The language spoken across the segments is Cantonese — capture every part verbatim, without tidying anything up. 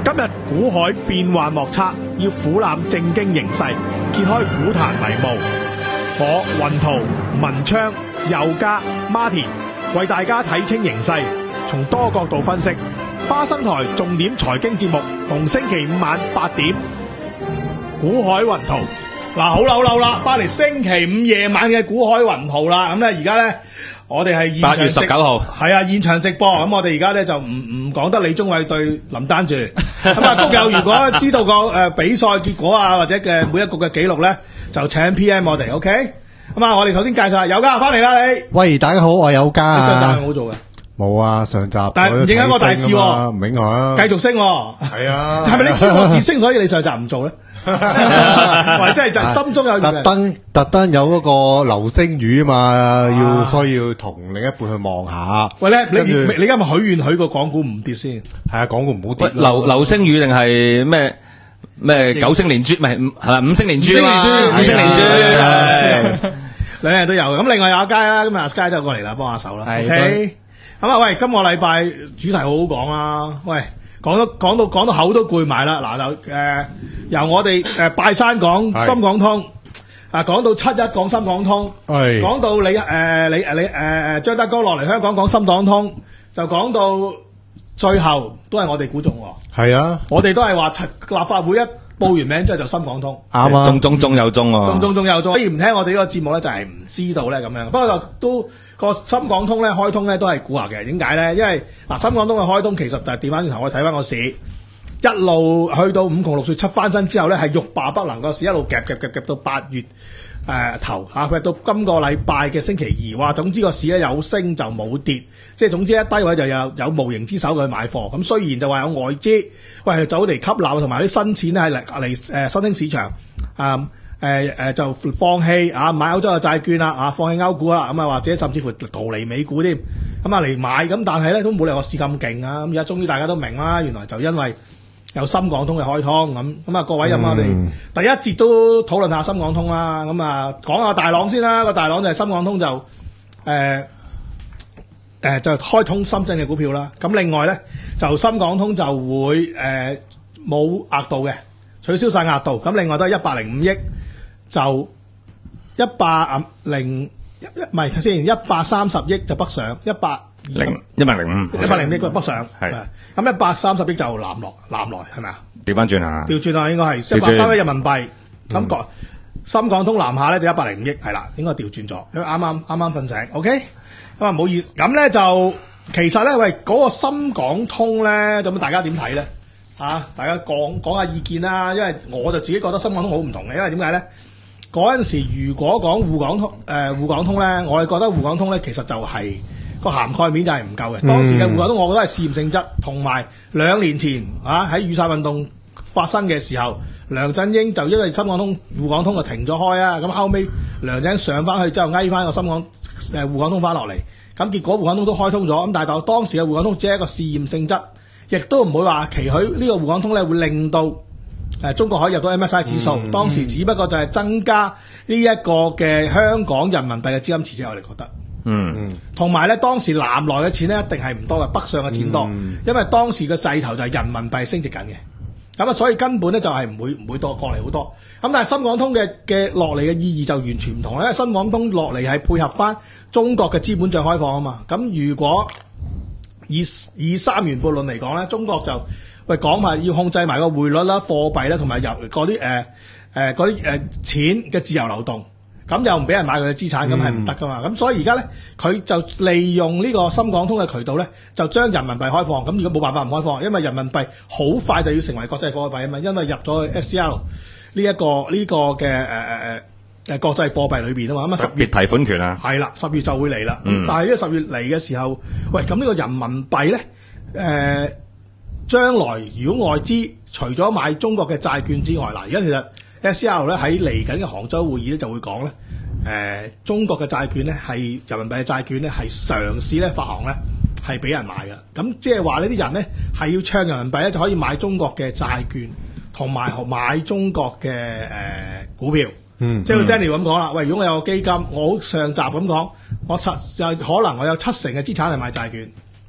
今日股海變幻莫測，要俯瞰正經形勢，揭開股壇迷霧。我雲圖、文昌、佑嘉、Martin 為大家睇清形勢，從多角度分析。花生台重點財經節目，逢星期五晚八點，股海雲圖。嗱，好啦好啦好啦，翻嚟星期五夜晚嘅股海雲圖啦。咁咧而家咧，我哋係現場八月十九號， 係啊，現場直播。咁我哋而家咧就唔唔講得李宗偉對林丹住。咁啊，谷友如果知道個誒比賽結果啊，或者嘅每一局嘅記錄咧，就請 P M 我哋 OK。咁啊，我哋首先介紹下佑嘉翻嚟啦，你。 喂，大家好，我係佑嘉啊。 上集有冇做嘅？ 冇啊，上集但係唔影響個大市喎， 唔影響， 繼續升喎。 係啊， 係咪你知個市升，所以你上集唔做咧？或者係就心中有特登特登有嗰個流星雨啊嘛，要所以要同另一半去望下。 喂咧，你你你而家咪許願許個港股唔跌先？ 係啊，港股唔好跌。 流流星雨定係咩咩九星連珠？唔係係咪五星連珠啊？五星連珠， 兩樣都有。咁另外有阿佳啦，咁阿佳都過嚟啦，幫下手啦。OK。咁啊，喂，今個禮拜主題好好講啊！喂，講到講到講到口都攰埋啦。嗱就誒，由我哋誒拜山講深港通，啊講到七一講深港通，講到你誒你誒你誒誒張德江落嚟香港講深港通，就講到最後都係我哋估中喎。係啊，我哋都係話立法會一報完名之後就深港通， 啱啊，中中中有中喎， 中中中有中。所以唔聽我哋呢個節目咧，就係唔知道咧咁樣。不過就都。個深港通咧開通咧都係估下嘅，點解咧？因為嗱深港通嘅開通其實就係調翻轉頭，我睇翻個市一路去到五窮六絕七翻身之後咧，係欲罷不能，個市一路夾夾夾夾到八月誒、呃、頭嚇，夾到今個禮拜嘅星期二，哇！總之個市咧有升就冇跌，即係總之一低位就有有無形之手去買貨。咁雖然就話有外資喂走嚟吸納，同埋啲新錢咧係嚟嚟誒新興市場啊。嗯誒誒、呃、就放棄啊買歐洲嘅債券啦啊放棄歐股啦咁啊或者甚至乎逃離美股添咁啊嚟買咁，但係咧都冇理由個市咁勁啊！咁而家終於大家都明啦，原來就因為有深港通嘅開通咁咁啊各位咁、嗯、我哋第一節都討論下深港通啦，咁啊講下大朗先啦，個大朗就係深港通就誒誒、呃呃、就開通深圳嘅股票啦，咁另外咧就深港通就會誒冇額度嘅，取消晒額度，咁另外都係一百零五億。就一百零一唔係先一百三十億就北上，一百零一百零五， 一百零億北上係咁一百三十億就南落南來係咪啊？ 調翻轉下， 調轉啊，應該係一百三十億人民幣。咁講深港通南下咧就一百零五億係啦，應該調轉咗，因為啱啱啱啱瞓醒。OK 咁啊冇意咁咧就其實咧喂嗰、嗰個深港通咧咁大家點睇咧？啊大家講講下意見啦，因為我就自己覺得深港通好唔同嘅，因為點解咧？嗰陣時，如果講滬港通，誒、呃、滬港通咧，我哋覺得滬港通咧其實就係、是、個涵蓋面就係唔夠嘅。當時嘅滬港通，我覺得係試驗性質，同埋兩年前啊喺雨傘運動發生嘅時候，梁振英就因為深港通滬港通就停咗開啊，咁後尾梁振英上翻去之後，翳翻個深港誒滬港通翻落嚟，咁結果滬港通都開通咗，咁但係到當時嘅滬港通只係一個試驗性質，亦都唔會話期許呢個滬港通咧會令到。誒中國可以入到 M S C I 指數，嗯、當時只不過就係增加呢一個嘅香港人民幣嘅資金池啫，我哋覺得。嗯，同埋咧，當時南來嘅錢咧一定係唔多嘅，北上嘅錢多，嗯、因為當時嘅勢頭就係人民幣升值緊嘅，咁啊，所以根本咧就係唔會唔會多過嚟好多。咁但係深港通嘅嘅落嚟嘅意義就完全唔同啦，因為深港通落嚟係配合翻中國嘅資本帳開放啊嘛。咁如果以以三元悖論嚟講咧，中國就喂，講埋要控制埋個匯率啦、貨幣啦，同埋由嗰啲誒誒嗰啲誒錢嘅自由流動，咁又唔俾人買佢嘅資產，咁係唔得噶嘛。咁所以而家咧，佢就利用呢個深港通嘅渠道咧，就將人民幣開放。咁如果冇辦法唔開放，因為人民幣好快就要成為國際貨幣啊嘛，因為入咗去 S D R 呢一個呢個嘅誒誒誒誒國際貨幣裏邊啊嘛。咁啊十月別提款權啊， 係啦，十月就會嚟啦。嗯、但係呢個十月嚟嘅時候，喂，咁呢個人民幣咧誒。呃將來如果外資除咗買中國嘅債券之外，嗱而家其實 S C R 咧喺嚟緊嘅杭州會議咧就會講咧，誒、呃、中國嘅債券咧係人民幣嘅債券咧係嘗試咧發行咧係俾人買嘅，咁即係話呢啲人咧係要唱人民幣咧就可以買中國嘅債券同埋買中國嘅誒、呃、股票，嗯，即係 Daniel 咁講啦，喂，如果我有個基金，我好上集咁講，我七就可能我有七成嘅資產係買債券。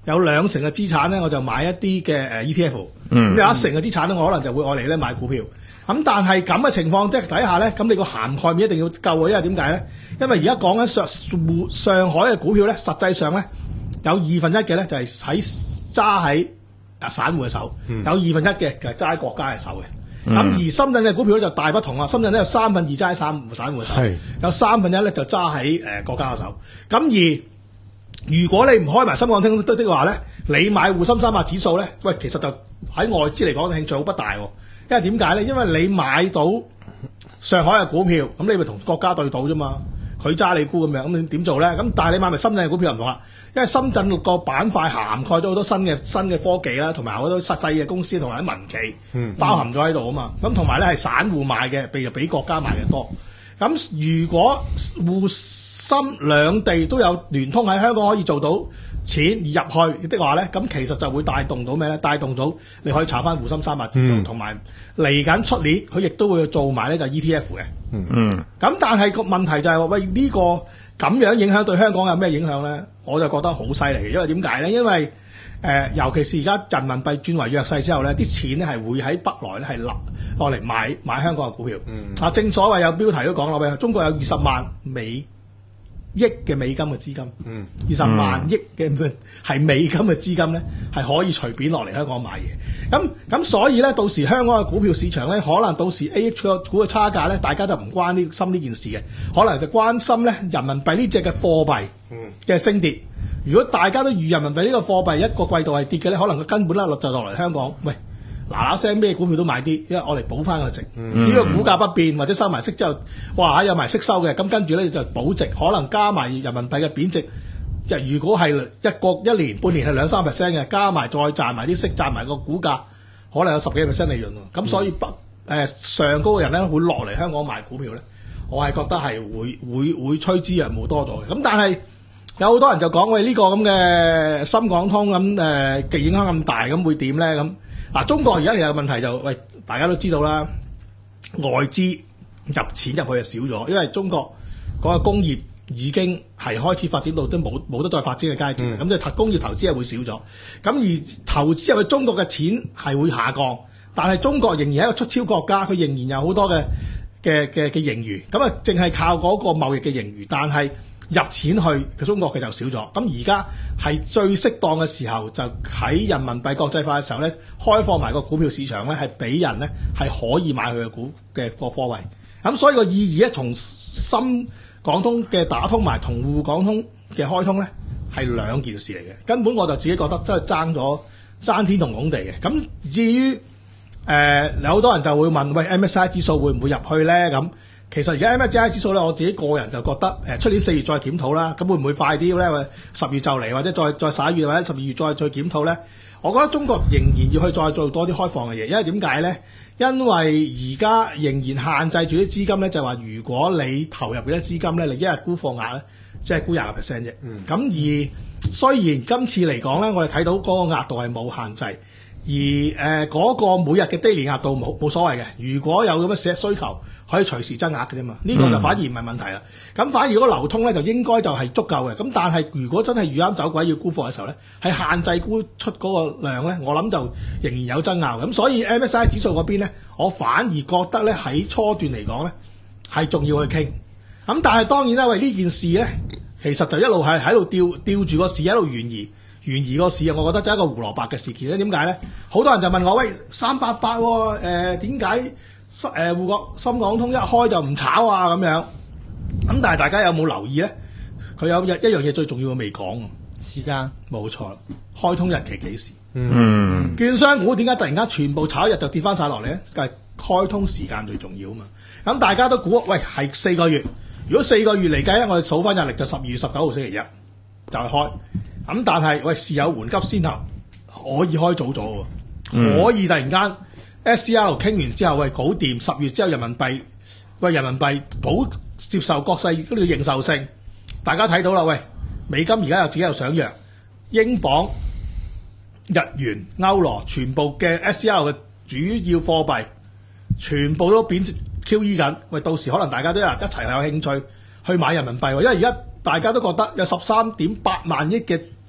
有兩成嘅資產咧，我就買一啲嘅誒 E T F。 嗯。 咁有一成嘅資產咧，我可能就會愛嚟咧買股票。咁但係咁嘅情況即係底下咧，咁你個涵蓋面一定要夠啊！因為點解咧？因為而家講緊上上海嘅股票咧，實際上咧有二分一嘅咧就係喺揸喺啊散戶嘅手， 嗯、 有二分一嘅就係揸喺國家嘅手嘅。咁、嗯、而深圳嘅股票咧就大不同啦，深圳咧有三分二揸喺散戶散戶嘅手，有三分一咧就揸喺誒國家嘅手。咁而如果你唔開埋深港通的話咧，你買滬深三百指數咧，喂，其實就喺外資嚟講興趣好不大喎。因為點解咧？因為你買到上海嘅股票，咁你咪同國家對賭啫嘛。佢揸你股咁樣，咁你點做咧？咁但係你買埋深圳嘅股票唔同啦，因為深圳個板塊涵蓋咗好多新嘅新嘅科技啦，同埋好多實際嘅公司同埋啲民企，嗯、包含咗喺度啊嘛。咁同埋咧係散戶買嘅，比比國家買嘅多。咁如果滬深兩地都有聯通喺香港可以做到錢而入去的話咧，咁其實就會帶動到咩咧？帶動到你可以炒翻滬深三百指數，同埋嚟緊出年佢亦都會做埋咧就 E T F 嘅。 嗯嗯。咁但係個問題就係、是、話喂呢、呢個咁樣影響對香港有咩影響咧？我就覺得好犀利嘅，因為點解咧？因為誒、呃，尤其是而家人民幣轉為弱勢之後咧，啲錢咧係會喺北來咧係落落嚟買買香港嘅股票。嗯。啊，正所謂有標題都講啦，喂，中國有二十萬美億嘅美金嘅資金，嗯，二十萬億嘅係美金嘅資金咧，係可以隨便落嚟香港買嘢。咁咁所以咧，到時香港嘅股票市場咧，可能到時 A H 個股嘅差價咧，大家就唔關呢心呢件事嘅，可能就關心咧人民幣呢隻嘅貨幣嘅升跌。如果大家都預人民幣呢個貨幣一個季度係跌嘅咧，可能佢根本咧落就落嚟香港，喂，嗱嗱聲咩股票都買啲，因為我嚟補翻個值。嗯、只要股價不變或者收埋息之後，哇有埋息收嘅，咁跟住咧就保值，可能加埋人民幣嘅貶值。即係如果係一個一年半年係兩三 percent 嘅，加埋再賺埋啲息，賺埋個股價，可能有十幾 percent 利潤喎。咁、嗯、所以北誒、呃、上高嘅人咧會落嚟香港買股票咧，我係覺得係會會會趨之若鶩多咗嘅。咁但係有好多人就講喂呢、呢個咁嘅深港通咁誒嘅影響咁大，咁會點咧咁？嗱，中國而家有個問題就，喂，大家都知道啦，外資入錢入去就少咗，因為中國嗰個工業已經係開始發展到都冇冇得再發展嘅階段，咁即係工業投資係會少咗，咁而投資入去中國嘅錢係會下降，但係中國仍然係一個出超國家，佢仍然有好多嘅嘅嘅嘅盈餘，咁啊淨係靠嗰個貿易嘅盈餘，但係入錢去嘅中國嘅就少咗，咁而家係最適當嘅時候，就喺人民幣國際化嘅時候咧，開放埋個股票市場咧，係俾人咧係可以買佢嘅股嘅個貨位，咁所以個意義咧，從深港通嘅打通埋同滬港通嘅開通咧，係兩件事嚟嘅，根本我就自己覺得真係爭咗爭天同拱地嘅。咁至於誒、呃、有好多人就會問，喂 M S C I 指數會唔會入去咧？咁其實而家 M S C I 指數咧，我自己個人就覺得誒出年四月再檢討啦，咁會唔會快啲咧？十月就嚟，或者再再十一月或者十二月再再檢討咧？我覺得中國仍然要去再做多啲開放嘅嘢，因為點解咧？因為而家仍然限制住啲資金咧，就係話如果你投入嘅啲資金咧，你一日沽貨額咧，即係沽廿個 percent 啫。咁、嗯、而雖然今次嚟講咧，我哋睇到嗰個額度係冇限制，而誒嗰、呃嗰個每日嘅 daily 額度冇冇所謂嘅。如果有咁嘅寫需求，可以隨時增額嘅啫嘛。呢、呢個就反而唔係問題啦。咁、嗯、反而如果流通咧，就應該就係足夠嘅。咁但係如果真係遇啱走鬼要沽貨嘅時候咧，係限制沽出嗰個量咧，我諗就仍然有爭拗。咁所以 M S C I 指數嗰邊咧，我反而覺得咧喺初段嚟講咧係仲要去傾。咁但係當然啦，喂呢件事咧，其實就一路係喺度吊吊住個市，一路懸疑懸疑個市啊！我覺得就係一個胡蘿蔔嘅事件咧。點解咧？好多人就問我：喂，三八八誒點解誒滬港深港通一開就唔炒啊？咁樣咁，但係大家有冇留意咧？佢有一一樣嘢最重要嘅未講， 時間冇錯，開通日期幾時？ 嗯， 券商股點解突然間全部炒一日就跌翻晒落嚟咧？就係開通時間最重要啊嘛！咁大家都估喂係四個月。如果四個月嚟計咧，我哋數翻日曆就十二月十九號星期一就係開。咁但係喂事有緩急先後，可以開早咗喎，嗯、可以突然間 S D R 傾完之後，喂搞掂十月之後人民幣，喂人民幣保接受國際嗰啲認受性，大家睇到啦，喂美金而家又自己又想弱，英鎊、日元、歐羅全部嘅 S D R 嘅主要貨幣全部都貶值 Q E 緊，喂到時可能大家都有一齊有興趣去買人民幣喎，因為而家大家都覺得有十三點八萬億嘅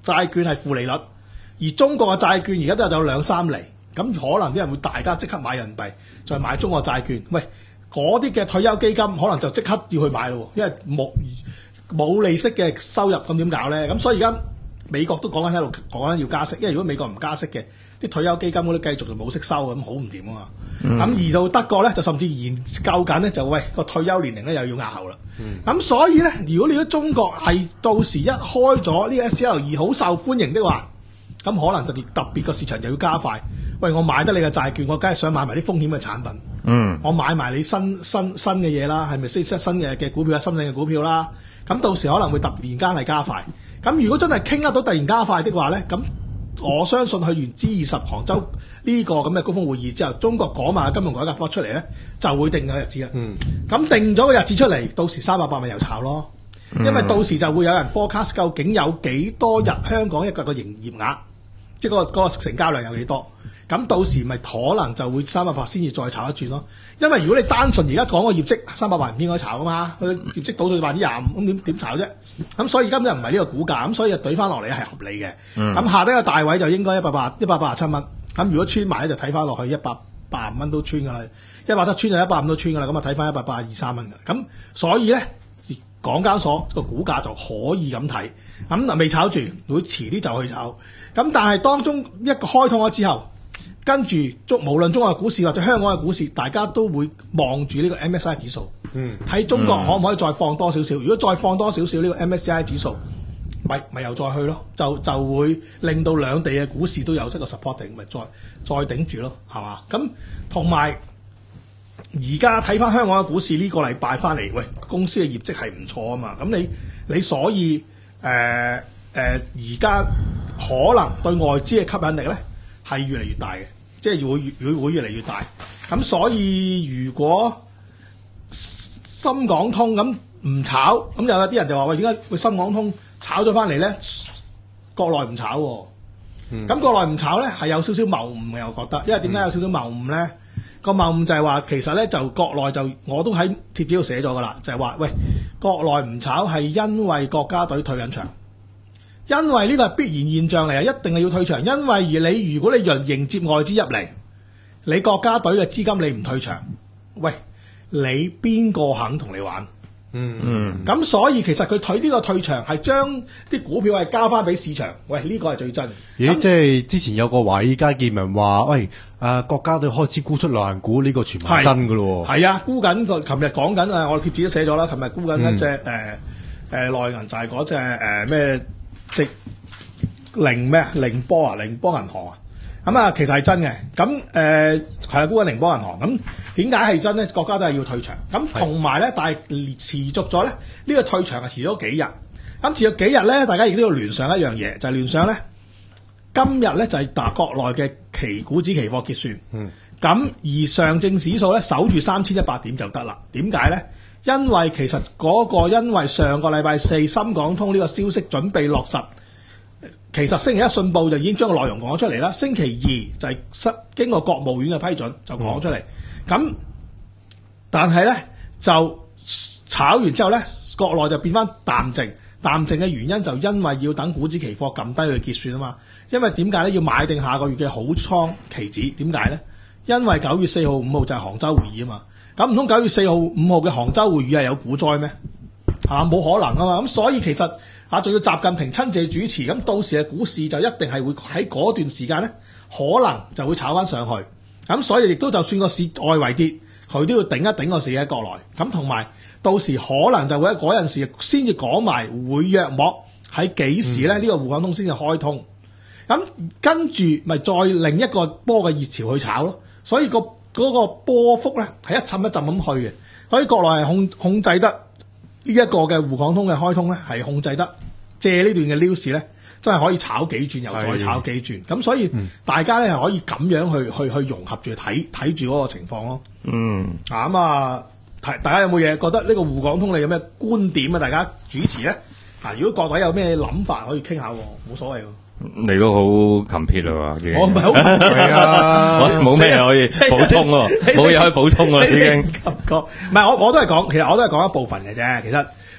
債券係負利率，而中國嘅債券而家都有兩三厘，咁可能啲人會大家即刻買人民幣，再買中國債券。喂，嗰啲嘅退休基金可能就即刻要去買咯，因為冇冇利息嘅收入，咁點搞咧？咁所以而家美國都講緊喺度講緊要加息，因為如果美國唔加息嘅，啲退休基金嗰啲繼續就冇息收，咁好唔掂啊嘛。咁、嗯、而到德國咧就甚至研究緊咧，就喂個退休年齡咧又要押後啦。咁、嗯、所以咧，如果你喺中國係到時一開咗呢個 S T L 二好受歡迎的話，咁可能特別特別個市場就要加快。喂，我買得你嘅債券，我梗係想買埋啲風險嘅產品。嗯，我買埋你新新新嘅嘢啦，係咪先？新嘅嘅股票啦，新嘅股票啦。咁到時可能會突然間係加快。咁如果真係傾得到突然加快的話咧，咁我相信去完 G 二十杭州呢個咁嘅高峰會議之後，中國嗰晚金融改革方案出嚟咧，就會定個日子啦。嗯，咁定咗個日子出嚟，到時三百八咪又炒咯。因為到時就會有人 forecast 究竟有幾多日香港一個個營業額，即係嗰個嗰個成交量有幾多。咁到時咪可能就會三百八先至再炒一轉咯。因為如果你單純而家講個業績三百八唔應該炒噶嘛，佢業績倒到百分之廿五，咁點點炒啫？咁所以根本就唔係呢個股價，咁所以就懟翻落嚟係合理嘅。咁、嗯、下低個大位就應該一百八一百八十七蚊。咁如果穿埋咧就睇翻落去一百八十蚊都穿噶啦，一百七穿就一百五都穿噶啦。咁啊睇翻一百八十二三蚊嘅。咁所以咧，港交所個股價就可以咁睇。咁嗱未炒住，會遲啲就去炒。咁但係當中一個開通咗之後，跟住中無論中國嘅股市或者香港嘅股市，大家都會望住呢個 M S C I 指數，睇、嗯、中國可唔可以再放多少少？如果再放多少少呢個 M S C I 指數，咪咪又再去咯，就就會令到兩地嘅股市都有一個 supporting，咪再再頂住咯，係嘛？咁同埋而家睇翻香港嘅股市呢個禮拜翻嚟，喂公司嘅業績係唔錯啊嘛，咁你你所以誒誒而家可能對外資嘅吸引力咧係越嚟越大嘅，即係會越會會越嚟越大。咁所以如果深港通咁唔炒，咁有啲人就話喂，點解會深港通炒咗翻嚟咧？國內唔炒喎、哦，咁、嗯、國內唔炒咧係有少少謬誤嘅，我覺得。因為點解有少少謬誤咧？個謬誤就係話其實咧就國內就我都喺貼紙度寫咗噶啦，就係、是、話喂國內唔炒係因為國家隊退緊場。因為呢個係必然現象嚟啊，一定係要退場。因為而你如果你讓迎接外資入嚟，你國家隊嘅資金你唔退場，喂，你邊個肯同你玩？嗯嗯。咁所以其實佢退呢個退場係將啲股票係交翻俾市場。喂，呢、這個係最真。 咦？即係之前有個華爾街見聞話，喂，誒、呃、國家隊開始沽出內銀股，呢、這個全部係真㗎咯。係啊，沽緊個。琴日講緊啊，我貼紙都寫咗啦。琴日沽緊一隻誒誒內銀就係嗰隻誒咩？即寧咩啊？寧波啊，寧波銀行啊，咁啊，其實係真嘅。咁誒係啊，沽緊寧波銀行。咁點解係真咧？國家都係要退場。咁同埋咧，但係持續咗咧，呢、呢個退場係持咗幾日。咁持咗幾日咧，大家亦都要聯想一樣嘢，就係、係、聯想咧，今日咧就係打國內嘅期股指期貨結算。嗯。咁而上證指數咧守住三千一百點就得啦。點解咧？因為其實嗰個因為上個禮拜四深港通呢個消息準備落實，其實星期一信報就已經將個內容講咗出嚟啦。星期二就係失經過國務院嘅批准就講出嚟。咁、嗯、但係咧就炒完之後咧，國內就變翻淡靜。淡靜嘅原因就因為要等股指期貨撳低佢結算啊嘛。因為點解咧？要買定下個月嘅好倉期指？點解咧？因為九月四號、五號就係杭州會議啊嘛。咁唔通九月四號、五號嘅杭州會議係有股災咩？啊，冇可能啊嘛！咁所以其實啊，仲要習近平親自主持，咁到時嘅股市就一定係會喺嗰段時間咧，可能就會炒翻上去。咁所以亦都就算個市外圍跌，佢都要頂一頂個市喺國內。咁同埋到時可能就會喺嗰陣時先至講埋會約莫喺幾時咧？呢、嗯、個滬港通先至開通。咁跟住咪再另一個波嘅熱潮去炒咯。所以個嗰個波幅咧係一浸一浸咁去嘅，所以國內係控控制得呢一個嘅滬港通嘅開通咧係控制得借呢段嘅 news 咧，真係可以炒幾轉又再炒幾轉，咁所以大家咧係可以咁樣去去去融合住睇睇住嗰個情況咯。嗯，啊咁啊，大家有冇嘢覺得呢個滬港通你有咩觀點啊？大家主持咧啊，如果各位有咩諗法可以傾下，冇所謂喎。 你都好 complete 啦，已經。 我唔係好 complete 啊， 冇咩可以補充喎，冇嘢可以補充喎，已經。 唔係我我都係講，其實我都係講一部分嘅啫。其實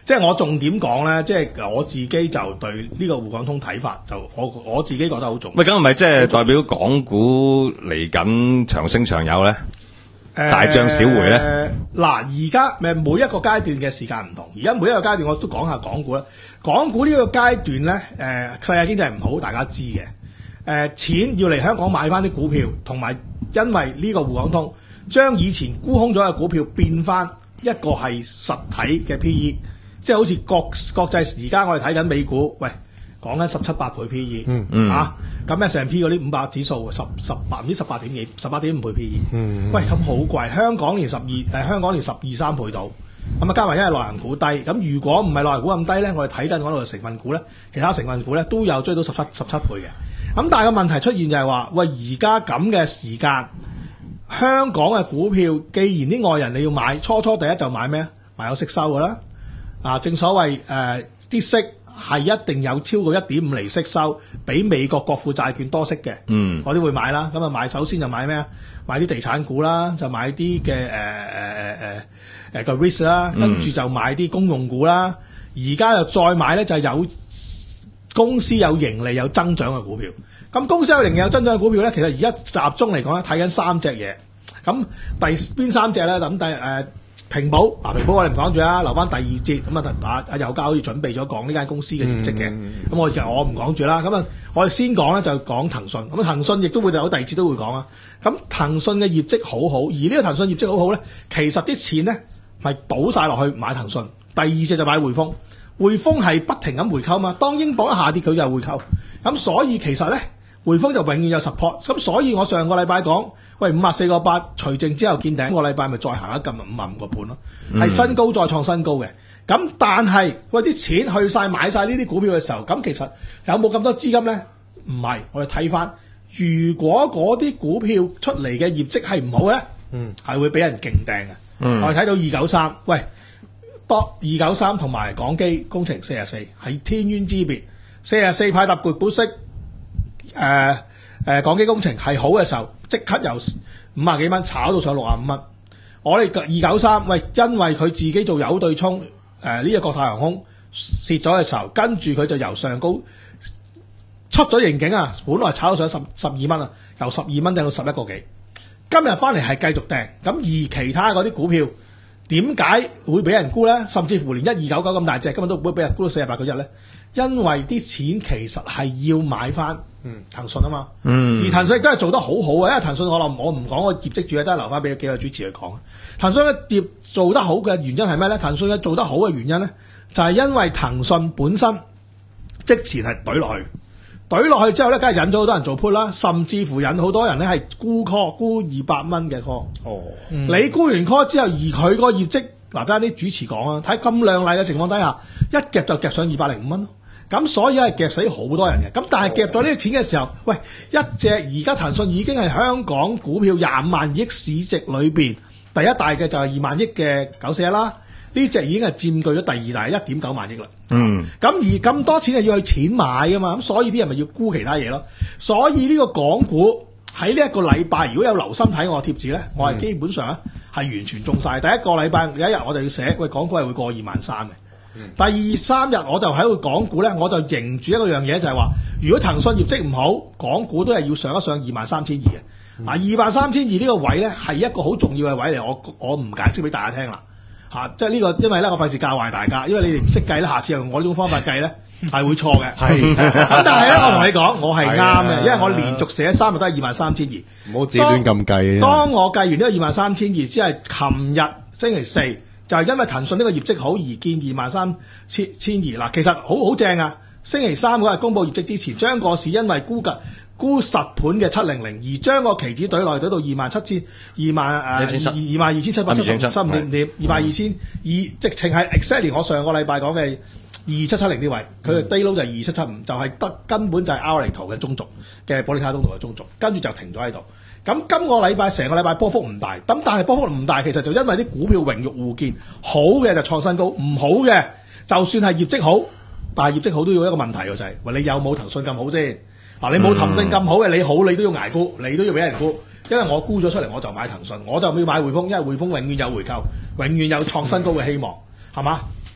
即係我重點講咧，即係我自己就對呢個滬港通睇法，就我我自己覺得好重要。 喂，咁係咪即係代表港股嚟緊長升長有咧？大漲小回咧？ 嗱，而家咪每一個階段嘅時間唔同，而家每一個階段我都講下港股啦。港股呢個階段咧，誒、呃、世界經濟唔好，大家知嘅。誒、呃、錢要嚟香港買翻啲股票，同埋因為呢個滬港通將以前沽空咗嘅股票變翻一個係實體嘅 P E， 即係好似國國際而家我哋睇緊美股，喂講緊十七八倍 P E， 嗯嗯啊咁 S and P 嗰啲五百指數十十八唔知十八點幾十八點五倍 P E， 嗯喂咁好貴，香港連十二誒香港連十二三倍到。咁啊，加埋因為內銀股低，咁如果唔係內銀股咁低咧，我哋睇緊嗰度嘅成分股咧，其他成分股咧都有追到十七十七倍嘅。咁但係個問題出現就係話，喂而家咁嘅時間，香港嘅股票，既然啲外人你要買，初初第一就買咩？買有息收㗎啦。啊，正所謂誒啲息係一定有超過一點五厘息收，比美國國庫債券多息嘅。嗯，我都會買啦。咁啊買首先就買咩啊？買啲地產股啦，就買啲嘅誒誒誒誒。呃呃誒個 risk 啦，跟住就買啲公用股啦，而家又再買咧就係有公司有盈利有增長嘅股票。咁公司有盈利有增長嘅股票咧，其實而家集中嚟講咧睇緊三隻嘢。咁第邊三隻咧？咁第誒平保嗱，平保我哋唔講住啦，留翻第二節咁啊。阿阿友嘉好似準備咗講呢間公司嘅業績嘅，咁、嗯、我其實我唔講住啦。咁啊，我哋先講咧就講騰訊。咁騰訊亦都會有第二節都會講啊。咁騰訊嘅業績好好，而呢個騰訊業績好好咧，其實啲錢咧。咪倒晒落去買騰訊，第二隻就買匯豐，匯豐係不停咁回購嘛。當英鎊一下跌，佢就回購，咁所以其實咧匯豐就永遠有 support。咁所以我上個禮拜講，喂五十四個八除淨之後見頂，個禮拜咪再行一撳五十五個半咯，係新高再創新高嘅。咁但係喂啲錢去晒買晒呢啲股票嘅時候，咁其實有冇咁多資金咧？唔係，我哋睇翻，如果嗰啲股票出嚟嘅業績係唔好咧，嗯，係會俾人勁掟嘅。嗯、我哋睇到二九三，喂，多二九三同埋港機工程四十四係天淵之別，四十四派特別股息，誒、呃、誒、呃、港機工程係好嘅時候，即刻由五十幾蚊炒到上六十五蚊。我哋二九三，喂，因為佢自己做有對沖，誒、呃、呢、這個國泰航空蝕咗嘅時候，跟住佢就由上高出咗盈警啊，本來炒到上十十二蚊啊，由十二蚊掟到十一個幾。今日翻嚟係繼續掟，咁而其他嗰啲股票點解會俾人沽咧？甚至乎連一二九九咁大隻，今日都會俾人沽到四十八個一咧？因為啲錢其實係要買翻騰訊啊嘛，嗯、而騰訊亦都係做得好好嘅，因為騰訊我諗我唔講個業績主要都係留翻俾幾個主持去講。騰訊嘅業做得好嘅原因係咩咧？騰訊嘅做得好嘅原因咧，就係、是、因為騰訊本身即前係懟落去。懟落去之後咧，梗係引咗好多人做 put 啦，甚至乎引好多人咧係沽 call 沽二百蚊嘅 call。哦，嗯、你沽完 call 之後，而佢個業績嗱，真係啲主持講啊，睇咁靚麗嘅情況底下，一夾就夾上二百零五蚊咯。咁所以係夾死好多人嘅。咁但係夾咗呢啲錢嘅時候，喂，一隻而家騰訊已經係香港股票廿五萬億市值裏邊第一大嘅就係二萬億嘅九四一啦。呢隻已經係佔據咗第二大一點九萬億啦。嗯，咁而咁多錢係要去錢買噶嘛，咁所以啲人咪要沽其他嘢咯。所以呢個港股喺呢一個禮拜，如果有留心睇我貼紙咧，我係基本上咧係完全中晒。第一個禮拜有一日我就要寫，喂，港股係會過二萬三嘅。嗯、第二三日我就喺度港股咧，我就認住一個樣嘢，就係話，如果騰訊業績唔好，港股都係要上一上二萬三千二嘅。嗱、嗯，二萬三千二呢個位咧係一個好重要嘅位嚟，我我唔解釋俾大家聽啦。嚇、啊！即係呢個，因為咧，我費事教壞大家，因為你哋唔識計咧，下次用我呢種方法計咧，係會錯嘅。係咁，但係咧，我同你講，我係啱嘅，因為我連續寫三日都係二萬三千二。唔好自己亂咁計。當我計完呢個二萬三千二，只係琴日星期四，就係、是、因為騰訊呢個業績好而見二萬三千千二。嗱，其實好好正啊！星期三嗰日公佈業績之前，將個市因為估價。沽實盤嘅七零零，而將個期指隊內隊到二萬七千二萬誒二萬二千七百七十三點點二萬二千二，直情係 exactly 我上個禮拜講嘅二七七零啲位，佢嘅 day low 就係二七七五，就係得根本就係 hourly 圖嘅中軸嘅保利加通道嘅中軸，跟住就停咗喺度。咁今個禮拜成個禮拜波幅唔大，咁但係波幅唔大，其實就因為啲股票榮辱互見，好嘅就創新高，唔好嘅就算係業績好，但係業績好都要一個問題嘅就係、是，喂，你有冇騰訊咁好先？嗱，你冇騰訊咁好嘅，你好你都要捱沽，你都要俾人沽，因為我沽咗出嚟我就買騰訊，我就要買匯豐，因為匯豐永遠有回購，永遠有創新高嘅希望，係嘛？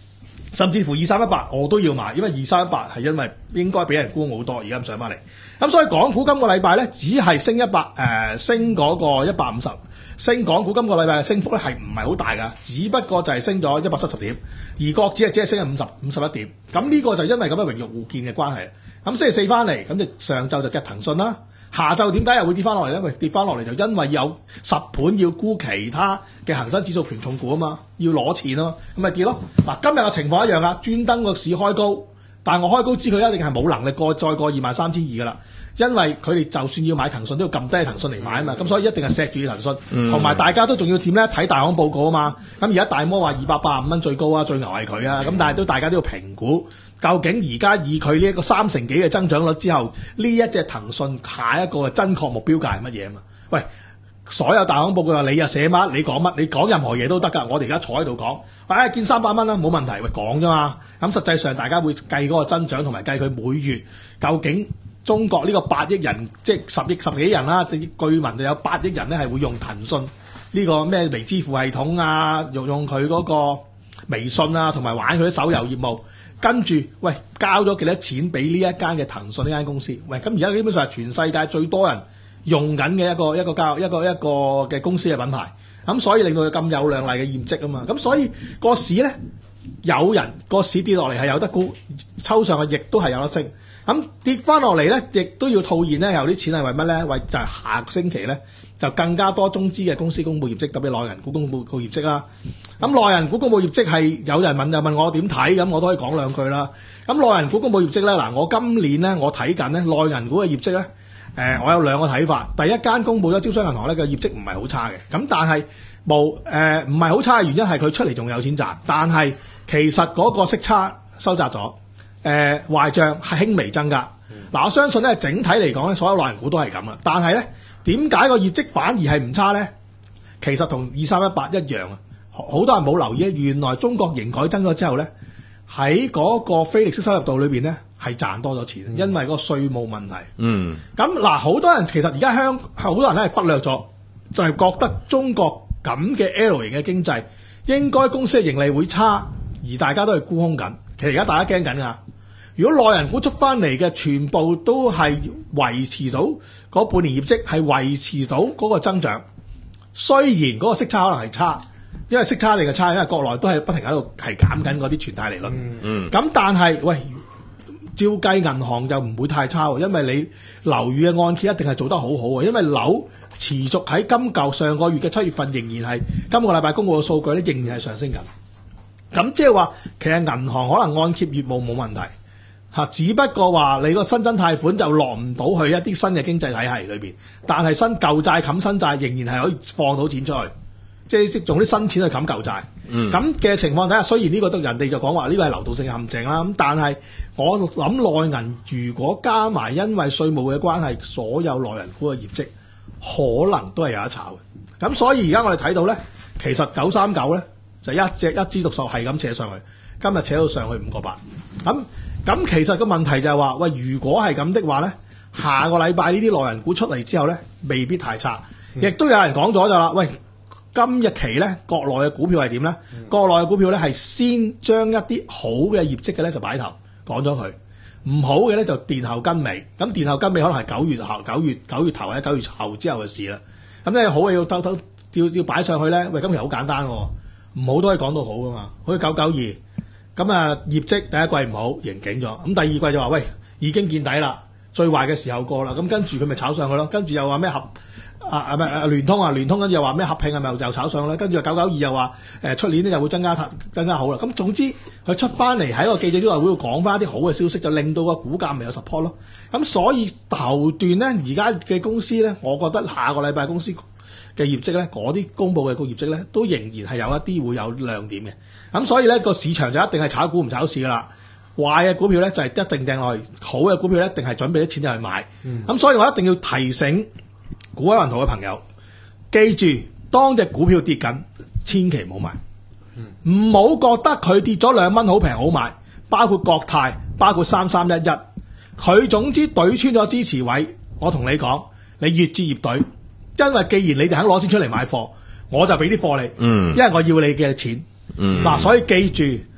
甚至乎二三一八我都要買，因為二三一八係因為應該俾人沽好多，而家咁上翻嚟。咁所以港股今個禮拜咧，只係升一百誒，升嗰個一百五十，升港股今個禮拜嘅升幅咧係唔係好大㗎，只不過就係升咗一百七十點，而國指係只係升咗五十五十一點。咁呢個就因為咁嘅榮辱互見嘅關係。咁星期四翻嚟，咁就上晝就夾騰訊啦。下晝點解又會跌翻落嚟咧？喂，跌翻落嚟就因為有十盤要沽其他嘅恒生指數權重股啊嘛，要攞錢啊嘛，咁咪跌咯。嗱，今日嘅情況一樣啊，專登個市開高，但係我開高知佢一定係冇能力過再過二萬三千二噶啦，因為佢哋就算要買騰訊都要撳低騰訊嚟買啊嘛，咁所以一定係錫住騰訊，同埋大家都仲要點咧睇大行報告啊嘛。咁而家大摩話二百八十五蚊最高啊，最牛係佢啊，咁但係都大家都要評估。究竟而家以佢呢一個三成幾嘅增長率之後，呢一隻騰訊下一個嘅真確目標價係乜嘢啊嘛？喂，所有大行報告話你啊寫乜，你講乜，你講任何嘢都得㗎。我哋而家坐喺度講，唉、哎，見三百蚊啦，冇問題，喂講啫嘛。咁實際上大家會計嗰個增長同埋計佢每月究竟中國呢個八億人，即係十億十幾人啦，據聞就有八億人咧係會用騰訊呢個咩微支付系統啊，用用佢嗰個微信啊，同埋玩佢啲手遊業務。跟住，喂，交咗幾多錢俾呢一間嘅騰訊呢間公司？喂，咁而家基本上係全世界最多人用緊嘅一個一個交一個一個嘅公司嘅品牌，咁所以令到佢咁有亮麗嘅業績啊嘛。咁所以個市咧，有人個市跌落嚟係有得沽，抽上去亦都係有得升。咁跌翻落嚟咧，亦都要套現咧，有啲錢係為乜咧？為就係下個星期咧，就更加多中資嘅公司公佈業績，特別內銀股公佈個業績啦。咁內銀股公佈業績係有人問又問我點睇，咁我都可以講兩句啦。咁內銀股公佈業績咧，嗱，我今年咧我睇緊咧內銀股嘅業績咧，誒、呃，我有兩個睇法。第一間公佈咗招商銀行咧嘅業績唔係好差嘅，咁但係冇誒唔係好差嘅原因係佢出嚟仲有錢賺，但係其實嗰個息差收窄咗。誒、呃、壞帳係輕微增加，嗱、嗯、我相信咧整體嚟講咧，所有內銀股都係咁啦。但係咧點解個業績反而係唔差咧？其實同二三一八一樣啊，好多人冇留意，原來中國營改增咗之後咧，喺嗰個非利息收入度裏邊咧係賺多咗錢，嗯、因為個稅務問題。嗯。咁嗱，好多人其實而家香好多人咧係忽略咗，就係、是、覺得中國咁嘅 L 型嘅經濟應該公司嘅盈利會差，而大家都係沽空緊。其實而家大家驚緊㗎。如果內銀股出翻嚟嘅全部都係維持到嗰半年業績係維持到嗰個增長，雖然嗰個息差可能係差，因為息差定係差，因為國內都係不停喺度係減緊嗰啲存貸利率。嗯，咁但係喂，照計銀行就唔會太差喎，因為你樓宇嘅按揭一定係做得好好喎，因為樓持續喺今舊上個月嘅七月份仍然係今個禮拜公佈嘅數據咧，仍然係上升緊。咁即係話，其實銀行可能按揭業務冇問題。只不過話你個新增貸款就落唔到去一啲新嘅經濟體系裏邊，但係新舊債冚新債仍然係可以放到錢出去，即係用啲新錢去冚舊債。咁嘅、嗯、情況底下，雖然呢個都人哋就講話呢個係流動性陷阱啦，咁但係我諗內銀如果加埋因為稅務嘅關係，所有內銀股嘅業績可能都係有得炒嘅。咁所以而家我哋睇到咧，其實九三九咧就一隻一枝獨秀係咁扯上去，今日扯到上去五個八咁。咁其實個問題就係話，喂，如果係咁的話咧，下個禮拜呢啲內銀股出嚟之後咧，未必太差。亦、嗯、都有人講咗就啦，喂，今日期咧國內嘅股票係點咧？嗯、國內嘅股票咧係先將一啲好嘅業績嘅咧就擺頭講咗佢，唔好嘅咧就殿後跟尾。咁殿後跟尾可能係九月後、九月九月頭或者九月後之後嘅事啦。咁咧好嘅要偷偷要要擺上去咧，喂，今期好簡單喎，唔好都可以講到好噶嘛，好似九九二。咁啊，業績第一季唔好，盈警咗。咁第二季就話喂，已經見底啦，最壞嘅時候過啦。咁跟住佢咪炒上去咯。跟住又話咩合啊啊唔係啊聯通啊聯通，跟住又話咩合併係咪又炒上去咧？跟住九九二又話誒出年咧又會增加增加好啦。咁總之佢出翻嚟喺個記者招待會度講翻一啲好嘅消息，就令到個股價咪有 support 咯。咁所以頭段咧，而家嘅公司咧，我覺得下個禮拜公司嘅業績咧，嗰啲公佈嘅個業績咧，都仍然係有一啲會有亮點嘅。咁所以咧，個市場就一定係炒股唔炒市噶啦。壞嘅股票咧就係一定掟落去，好嘅股票咧一定係準備啲錢就去買。咁、嗯、所以我一定要提醒股海雲圖嘅朋友，記住當隻股票跌緊，千祈唔好買，唔好、嗯、覺得佢跌咗兩蚊好平好買。包括國泰，包括三三一一，佢總之懟穿咗支持位，我同你講，你越接越懟。因為既然你哋肯攞錢出嚟買貨，我就俾啲貨你，嗯、因為我要你嘅錢。嗱、嗯啊，所以記住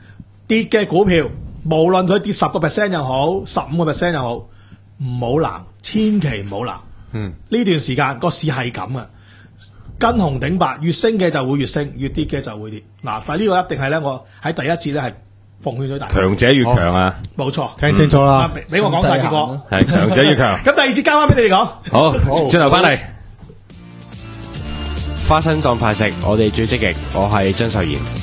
跌嘅股票，無論佢跌十個 percent 又好，十五個 percent 又好，唔好鬧，千祈唔好鬧。 嗯， 呢段時間個市係咁嘅，跟紅頂白，越升嘅就會越升，越跌嘅就會跌。嗱，但係呢個一定係咧，我喺第一節咧係奉勸咗大家， 強者越強啊！ 冇錯， 聽清楚啦， 俾我講晒結果， 係強者越強。 咁第二節交翻俾你哋講。 好，轉頭翻嚟。 花生當飯食，我哋最積極。我係張秀賢。